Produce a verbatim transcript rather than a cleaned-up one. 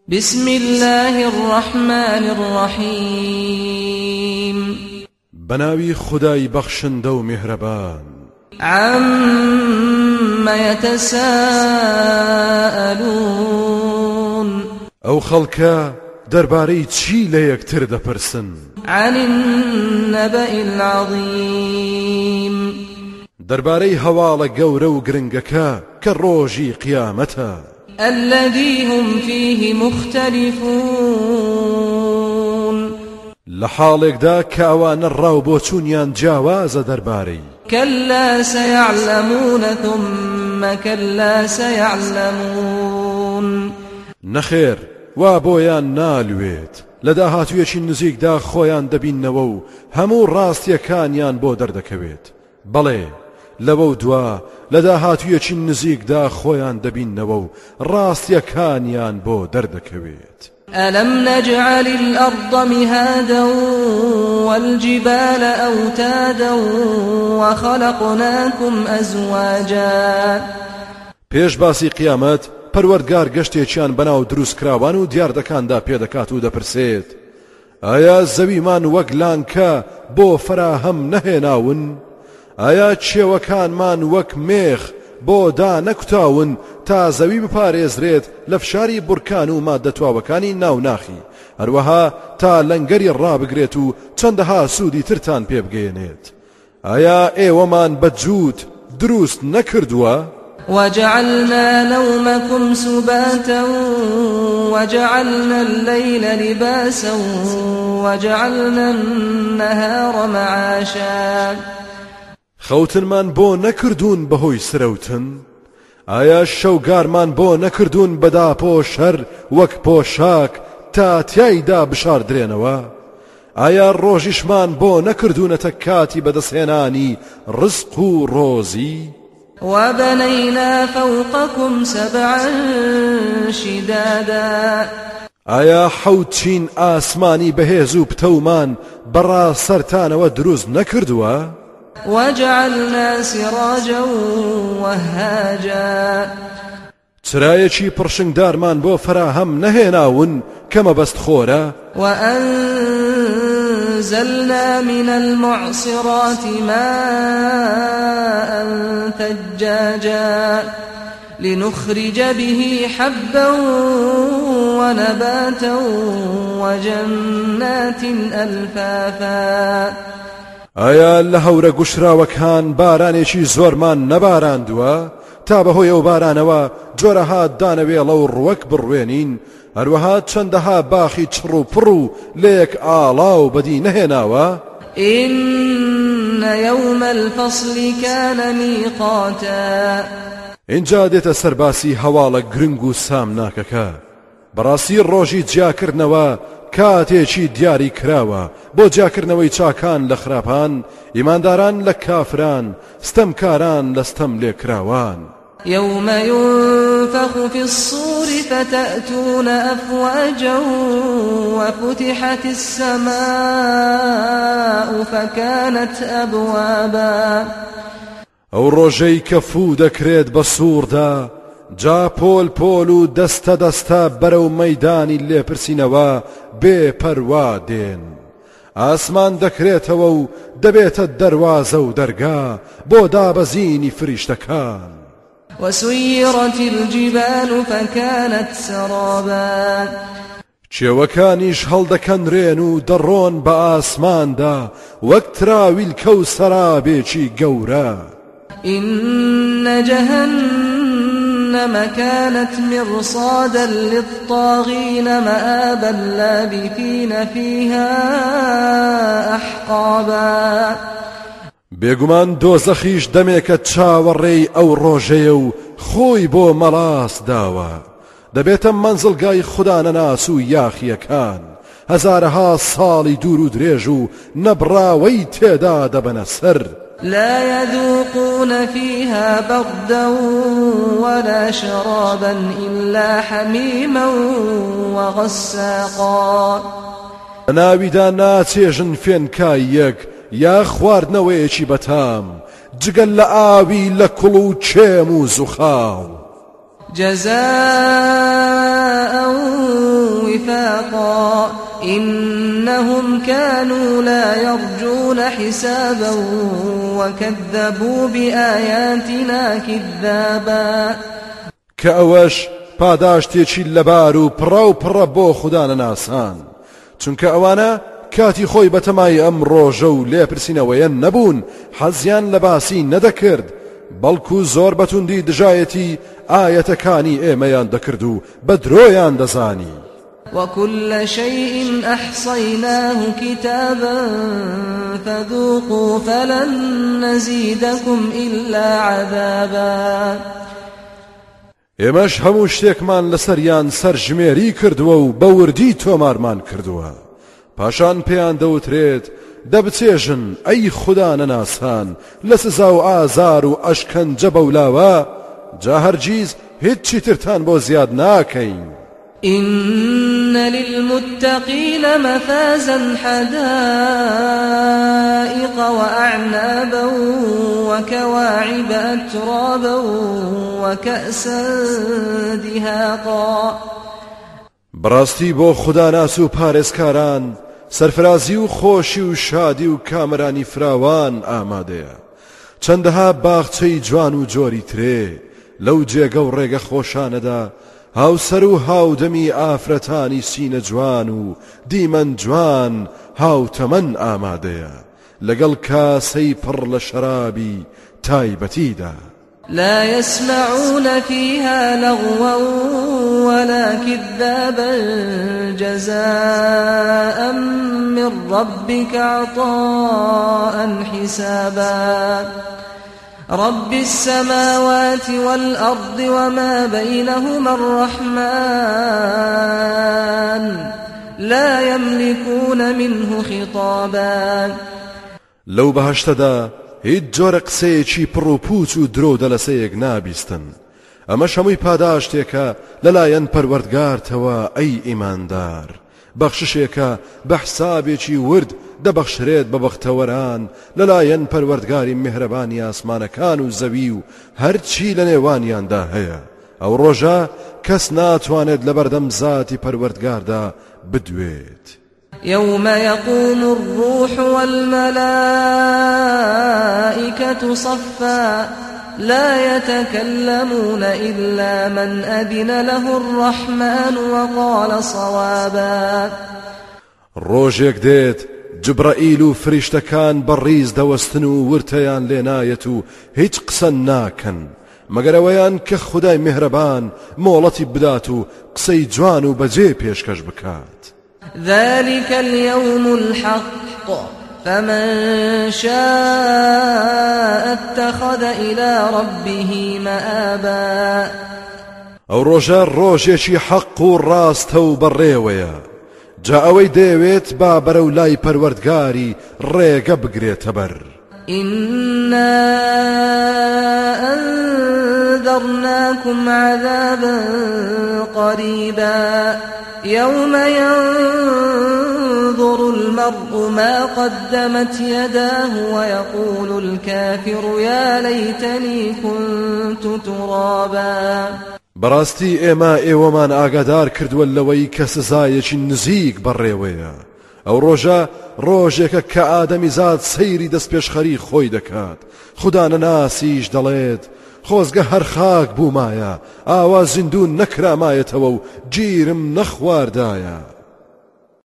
بسم الله الرحمن الرحيم بناوي خداي بخشنده و مهربان عم يتساءلون او خلقا درباري چي ليكتر دپرسن عن النبأ العظيم درباري هوالا قورا و گرنگكا كالروجي قيامتا الذي هم فيه مختلفون لحالك دا كاوان الراو بوچونيان جاواز درباري كلا سيعلمون ثم كلا سيعلمون نخير وابويان نالويت لدا هاتويشي نزيك دا خويان دبين نوو همو راستيكانيان بو دردكويت بلي لەوە دوا لەدا هاتوویەکی نزیکدا خۆیان دەبینەوە و ڕاستیەکانیان بۆ دەردەکەوێت. ألم نجعل الأرض مهادا والجبال أوتادا وخلقناكم أزواجا پێش باسی قیامەت پەروەردگار گەشتێکیان بەناو دروست کراوان و دیاردەکاندا پێدەکات و دەپرسێت ئایا زەویمان وەک لانکە بۆ فراهەم نەهێناون؟ ئایا چێوەکانمان وەک مێخ بۆ دا نەکوتاون تا زەوی بپارێزرێت لە فشاری بورکان و مادەتواوەکانی ناوناخی هەروەها تا لەنگەری ڕابگرێت و چەندەها سوودی ترتان پێبگەێنێت ئایا ئێوەمان بەجووت دروست نەکردووە؟ وجعلنا نومكم سباتا وجعلنا الليل لباسا وجعلنا النهار معاشا خەوتنمان بۆ نەکردوون بەهۆی سرەوتن ئایا شەوگارمان بۆ نەکردوون بەدا پۆشەر وەک پۆشاک تا تیایدا بشاردرێنەوە ئایا ڕۆژیشمان بۆ نەکردوونەتە کاتی بەدەستهێنانی ڕزق و ڕۆزی وبنينا فوقكم سبعا شدادا ئایا حەوت چین ئاسمانی بەهێز و پتەومان بەڕا سەرتانەوە دروست نەکردووە وجعلنا سراجا وهاجا چرایەکی پڕشنگدارمان بۆ فراهەم نەهێناون کە مەبەست خۆرە وأنزلنا من المعصرات ماء ثجاجا لنخرج به حبا ونباتا وجنات ألفافا ئایا لە هەورە گوشراوەکان بارانێکی زۆرمان نەباراندووە تا بەهۆی ئەو بارانەوە جۆرەها دانەوێڵە و ڕوەک بڕوێنین هەروەها چەندەها باخی چڕ و پڕ و لێک ئاڵا و بەدی نەهێناوە إن يوم الفصل كان ميقاتا اینجا دێتە سەرباسی هەواڵە گرنگ و سامناکەکە بەڕاستی ڕۆژی جیاکردنەوە کاتێکی دیاری کراوە بۆ جیاکردنەوەی چاکان لە خراپان ئیمانداران لە کافران ستەمکاران لە ستەم لێکراوان يوم ينفخ في الصور فتأتون أفواجا وفتحت السماء فكانت أبوابا ئەو ڕۆژەی کە فوو دەکرێت بە سووردا جا پۆل پۆل و دەستە دەستە بەرەو مەیدانی لێپرسینەوە بێ پەروا دێن ئاسمان دەکرێتەوە و دەبێتە دەروازە و دەرگا بۆ دابەزینی فریشتەکان وسيرت الجبال فكانت سرابا چێوەکانیش هەڵدەکەنرێن و دەڕۆن بە ئاسماندا وەک تراویل کەو سەرابێکی گەورە إن جهنم كانت مرصادا للطاغين مآبا لابثين فيها أحقابا بێگومان دۆزەخیش دەمێکە چاوەڕێی ئەو ڕۆژەیە و خۆی بۆ مەڵاس داوە دەبێتە مەنزڵگای خودانەناس و یاخیەکان هەزارەها ساڵی دوور و درێژ و نەبراوەی تێدا دەبەنە سەر لا يذوقون فيها بردا ولا شرابا إلا حميما وغساقا ناویدا ناچێژن فێنکایەک یا خواردنەوەیەکی بەتام جگەل لە ئاوی لە کوڵ و چێم و زوخاو جزاء نفاقا إنهم كانوا لا يرجون حسابا وكذبوا بآياتنا كذابا كأوش پاداشتێکی لەبار و پڕە و پڕە بۆ خوددا نەناسان چونکە ئەوانە کاتی خۆی بەتەمای ئەم ڕۆژە و لێپرسینەوەیە نەبوون حەزیان لە باسی نەدەکرد بەڵکو زۆر بەتوندی دژایەتی ئایەتەکانی ئێمەیان دەکرد و بە درۆیان دەزانی وكل شيء أحصيناه كتابا فذوقوا فلن نزيدكم إلا عذابا ئێمەش هەموو شتێکمان لەسەریان سەرژمێری کردووە و بەوردی تۆمارمان کردووە پاشان پێیان دەوترێت دەبچێژن ئەی خوددا نەناسان لە سزا و ئازار و ئەشکەنجە بەولاوە جا هەرگیز هیچی ترتان بۆ زیاد ناکەین إن للمتقين مفازا حدائق وأعنابا وكواعب أترابا وكأسا دهاقا بڕاستی بۆ خوداناس و پارێزکاران سەرفرازی و خۆشی و شادی و کامەرانی فراوان ئامادەیە چەندەها باخچەی جوان و جۆری ترێ لەو جێگە و ڕێگە خۆشانەدا هاوسەر و هاودەمی ئافرەتانی سینە جوان و دیمەن جوان هاوتەمەن ئامادەیە لەگەڵ کاسەی پڕ لە شەرابی تایبەتیدا لا يسمعون فيها لغوا ولا كذابا جزاء من ربك عطاء حسابا رب السماوات والأرض وما بينهما الرحمن لا يملكون منه خطابا لو بەهەشتەدا هیچ جۆرە قسەیەکی پڕ و پوچ و درۆ دەلەسەیەک نابیستن ئەمەش هەمووی پاداشتێکە لەلایەن پەروەردگارتەوە ئەی ئیماندار بەخششێکە بە حسابێکی ورد دەبەخشرێت بە بەختەوەران لەلایەن پەروەردگاری میهرەبانی ئاسمانەکان و زەوی و هەرچی لە نێوانیاندا هەیە ئەو ڕۆژە کەس ناتوانێت لە بەردەم زاتی پەروەردگاردا بدوێت يوم يقوم الروح والملائكة صفا لا يتكلمون إلا من أذن له الرحمن وقال صوابا ڕۆژێک دێت جبرائیل و فریشتەکان بەڕیز دەوەستن و ورتەیان لێنایەت و هیچ قسە ناکەن مەگەر ئەوەیان کە خودای میهرەبان مۆڵەتی بدات و قسەی جوان و بەجێ پێشکەش بکات ذلك اليوم الحق فمن شاء اتخذ إلى ربه مآبا ئەو ڕۆژە ڕۆژێکی حەق و ڕاستە و بەڕێوەیە جا ئەوەی دەیەوێت با بەرەو لای پەروەردگاری ڕێگە بگرێتە بەر إنا أنذرناكم عذابا قريبا يوم ينظر المرء ما قدمت يداه ويقول الكافر يا ليتني كنت ترابا بەڕاستی ئێمە ئێوەمان ئاگادار کردووە لەوەی کە سزایەکی نزیک بەڕێوەیە ئەو ڕۆژە ڕۆژێکە کە ئادەمی زاد سەیری دەستپێشخەری خۆی دەکات خوددا نەناسیش دەڵێت خۆزگە هەر خاک بوومایە ئاوا زیندوو نەکرامایەتەوە و گیرم نەخواردایە